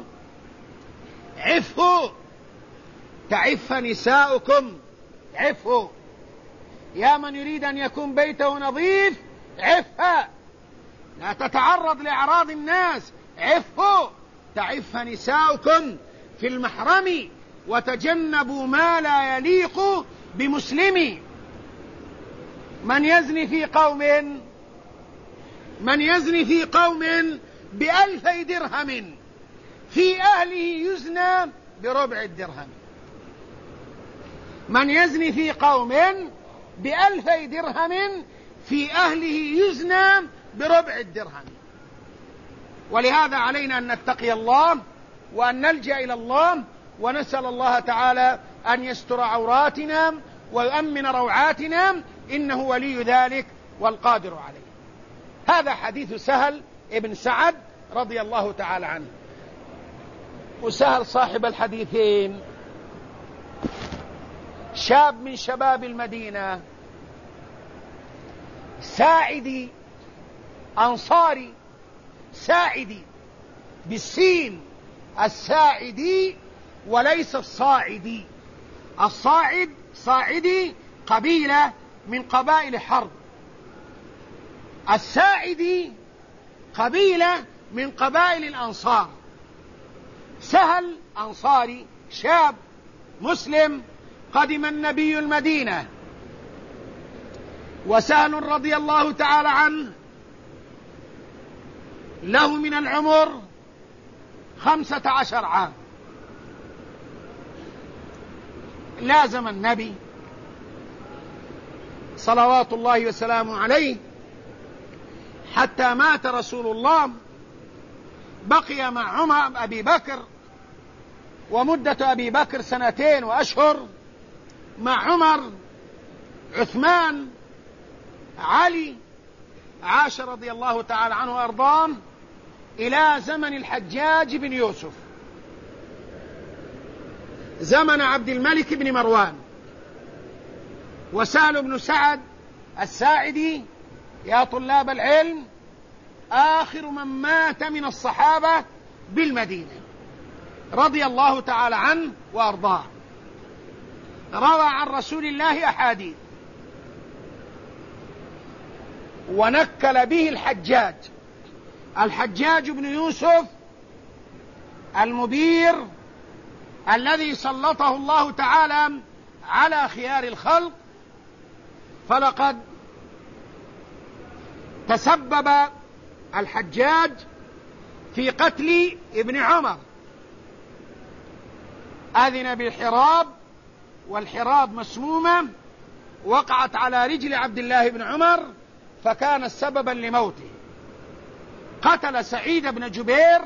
عفوا تعف نساؤكم. عفوا، يا من يريد أن يكون بيته نظيف عفها، لا تتعرض لأعراض الناس. عفوا تعف نساؤكم في المحرم وتجنبوا ما لا يليق بمسلم. من يزني في قوم ب2000 درهم في أهله يزنى بربع الدرهم. من يزني في قوم ب2000 درهم في أهله يزنى بربع الدرهم. ولهذا علينا أن نتقي الله وأن نلجأ إلى الله ونسأل الله تعالى أن يستر عوراتنا ويؤمن روعاتنا، إنه ولي ذلك والقادر عليه. هذا حديث سهل ابن سعد رضي الله تعالى عنه. وسهل صاحب الحديثين شاب من شباب المدينة، ساعدي، أنصاري، ساعدي بالسين، الساعدي وليس الصاعدي. الصاعد صاعدي قبيلة من قبائل حرب، الساعدي قبيلة من قبائل الأنصار. سهل أنصاري شاب مسلم قدم النبي المدينة، وسهل رضي الله تعالى عنه له من العمر 15 عام. لازم النبي صلوات الله وسلامه عليه حتى مات رسول الله. بقي مع عمر أبي بكر، ومدة أبي بكر 2 وأشهر، مع عمر، عثمان، علي. عاش رضي الله تعالى عنه وأرضاه إلى زمن الحجاج بن يوسف، زمن عبد الملك بن مروان. وسهل بن سعد الساعدي يا طلاب العلم آخر من مات من الصحابة بالمدينة رضي الله تعالى عنه وأرضاه. روى عن رسول الله أحاديث، ونكل به الحجاج بن يوسف المبير الذي سلطه الله تعالى على خيار الخلق. فلقد تسبب الحجاج في قتل ابن عمر، أذن بالحراب، والحراب مسمومة وقعت على رجل عبد الله بن عمر فكان سببا لموته. قتل سعيد بن جبير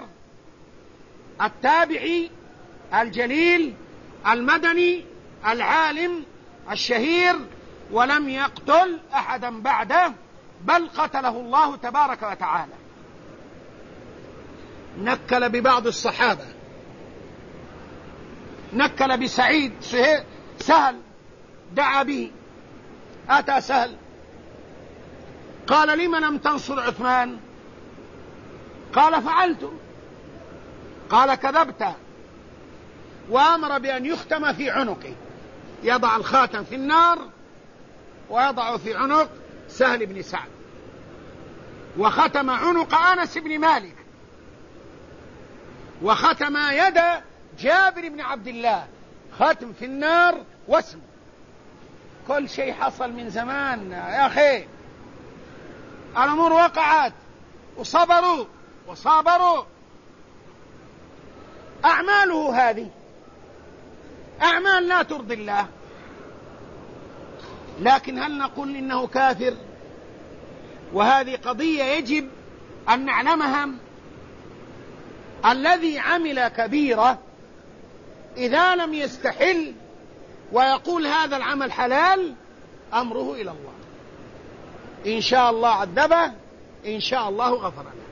التابعي الجليل المدني العالم الشهير، ولم يقتل أحدا بعده، بل قتله الله تبارك وتعالى. نكل ببعض الصحابة، نكل بسعيد. سهل دعا به، أتى سهل قال: لم لم تنصر عثمان؟ قال: فعلت. قال: كذبت. وأمر بأن يختم في عنقه، يضع الخاتم في النار ويضع في عنق سهل بن سعد، وختم عنق أنس بن مالك، وختم يد جابر بن عبد الله، ختم في النار واسم. كل شيء حصل من زمان يا أخي، الأمور وقعت وصابروا. أعماله هذه أعمال لا ترضي الله، لكن هل نقول إنه كافر؟ وهذه قضية يجب أن نعلمها. الذي عمل كبيرة إذا لم يستحل ويقول هذا العمل حلال، أمره إلى الله، إن شاء الله عذبه، إن شاء الله غفر له.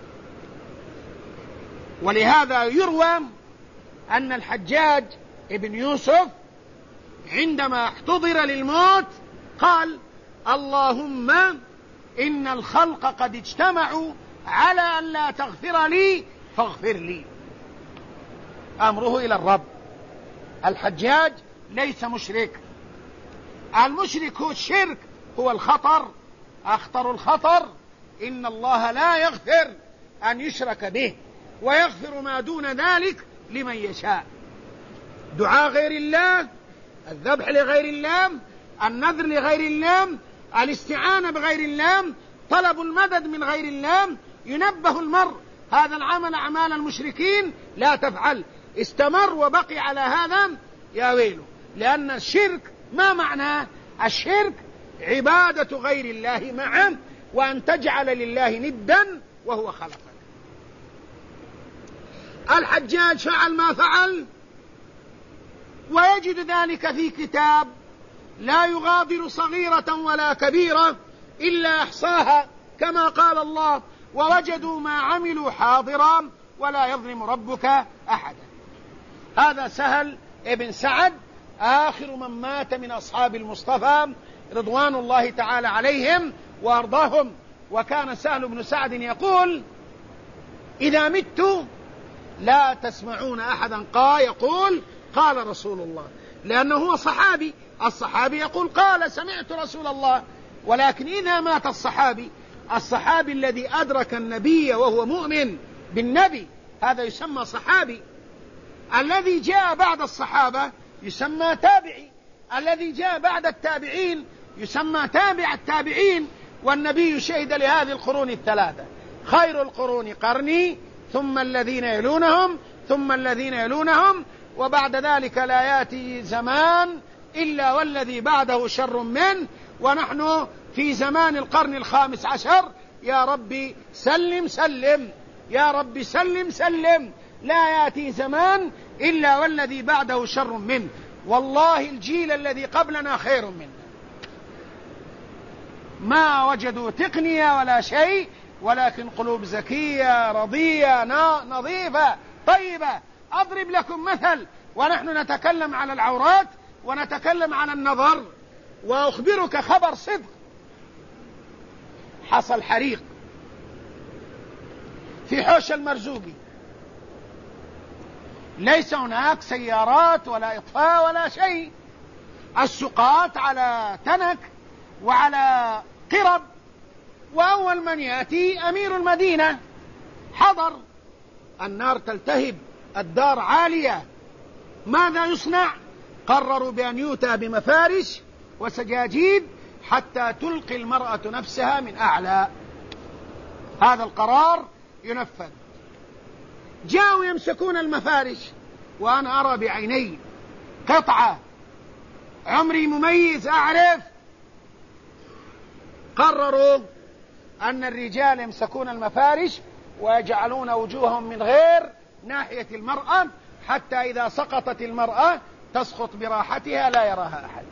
ولهذا يروى أن الحجاج ابن يوسف عندما احتضر للموت قال: اللهم إن الخلق قد اجتمعوا على أن لا تغفر لي فاغفر لي. أمره إلى الرب. الحجاج ليس مشرك، المشرك هو الشرك، هو الخطر، أخطر الخطر. إن الله لا يغفر أن يشرك به، ويغفر ما دون ذلك لمن يشاء. دعاء غير الله، الذبح لغير الله، النذر لغير الله، الاستعانة بغير الله، طلب المدد من غير الله. ينبه المرء هذا العمل أعمال المشركين لا تفعل. استمر وبقي على هذا يا ويله، لأن الشرك ما معناه؟ الشرك عبادة غير الله معه، وأن تجعل لله ندا وهو خلقك. الحجاج فعل ما فعل، ويجد ذلك في كتاب لا يغادر صغيرة ولا كبيرة إلا أحصاها، كما قال الله: ووجدوا ما عملوا حاضرا ولا يظلم ربك أحدا. هذا سهل ابن سعد آخر من مات من أصحاب المصطفى رضوان الله تعالى عليهم وأرضاهم. وكان سهل بن سعد يقول: إذا مت لا تسمعون أحدا يقول قال رسول الله، لأنه هو صحابي، الصحابي يقول قال سمعت رسول الله. ولكن إذا مات الصحابي الذي أدرك النبي وهو مؤمن بالنبي، هذا يسمى صحابي. الذي جاء بعد الصحابة يسمى تابعي، الذي جاء بعد التابعين يسمى تابع التابعين. والنبي شهد لهذه القرون الثلاثة: خير القرون قرني، ثم الذين يلونهم، ثم الذين يلونهم، وبعد ذلك لا يأتي زمان إلا والذي بعده شر منه، ونحن في زمان القرن الخامس عشر. يا ربي سلم سلم، يا ربي سلم سلم، لا يأتي زمان إلا والذي بعده شر منه. والله الجيل الذي قبلنا خير منه، ما وجدوا تقنية ولا شيء، ولكن قلوب زكية رضية نظيفة طيبة. أضرب لكم مثل، ونحن نتكلم على العورات ونتكلم على النظر، وأخبرك خبر صدق. حصل حريق في حوش المرزوقي، ليس هناك سيارات ولا إطفاء ولا شيء، السقاط على تنك وعلى قرب، وأول من يأتي أمير المدينة. حضر، النار تلتهب، الدار عالية، ماذا يصنع؟ قرروا بأن يؤتى بمفارش وسجاجيد حتى تلقي المرأة نفسها من أعلى. هذا القرار ينفذ. جاءوا يمسكون المفارش، وأنا أرى بعيني قطعة، عمري مميز أعرف. قرروا أن الرجال يمسكون المفارش ويجعلون وجوههم من غير ناحية المرأة، حتى إذا سقطت المرأة تسقط براحتها لا يراها أحد.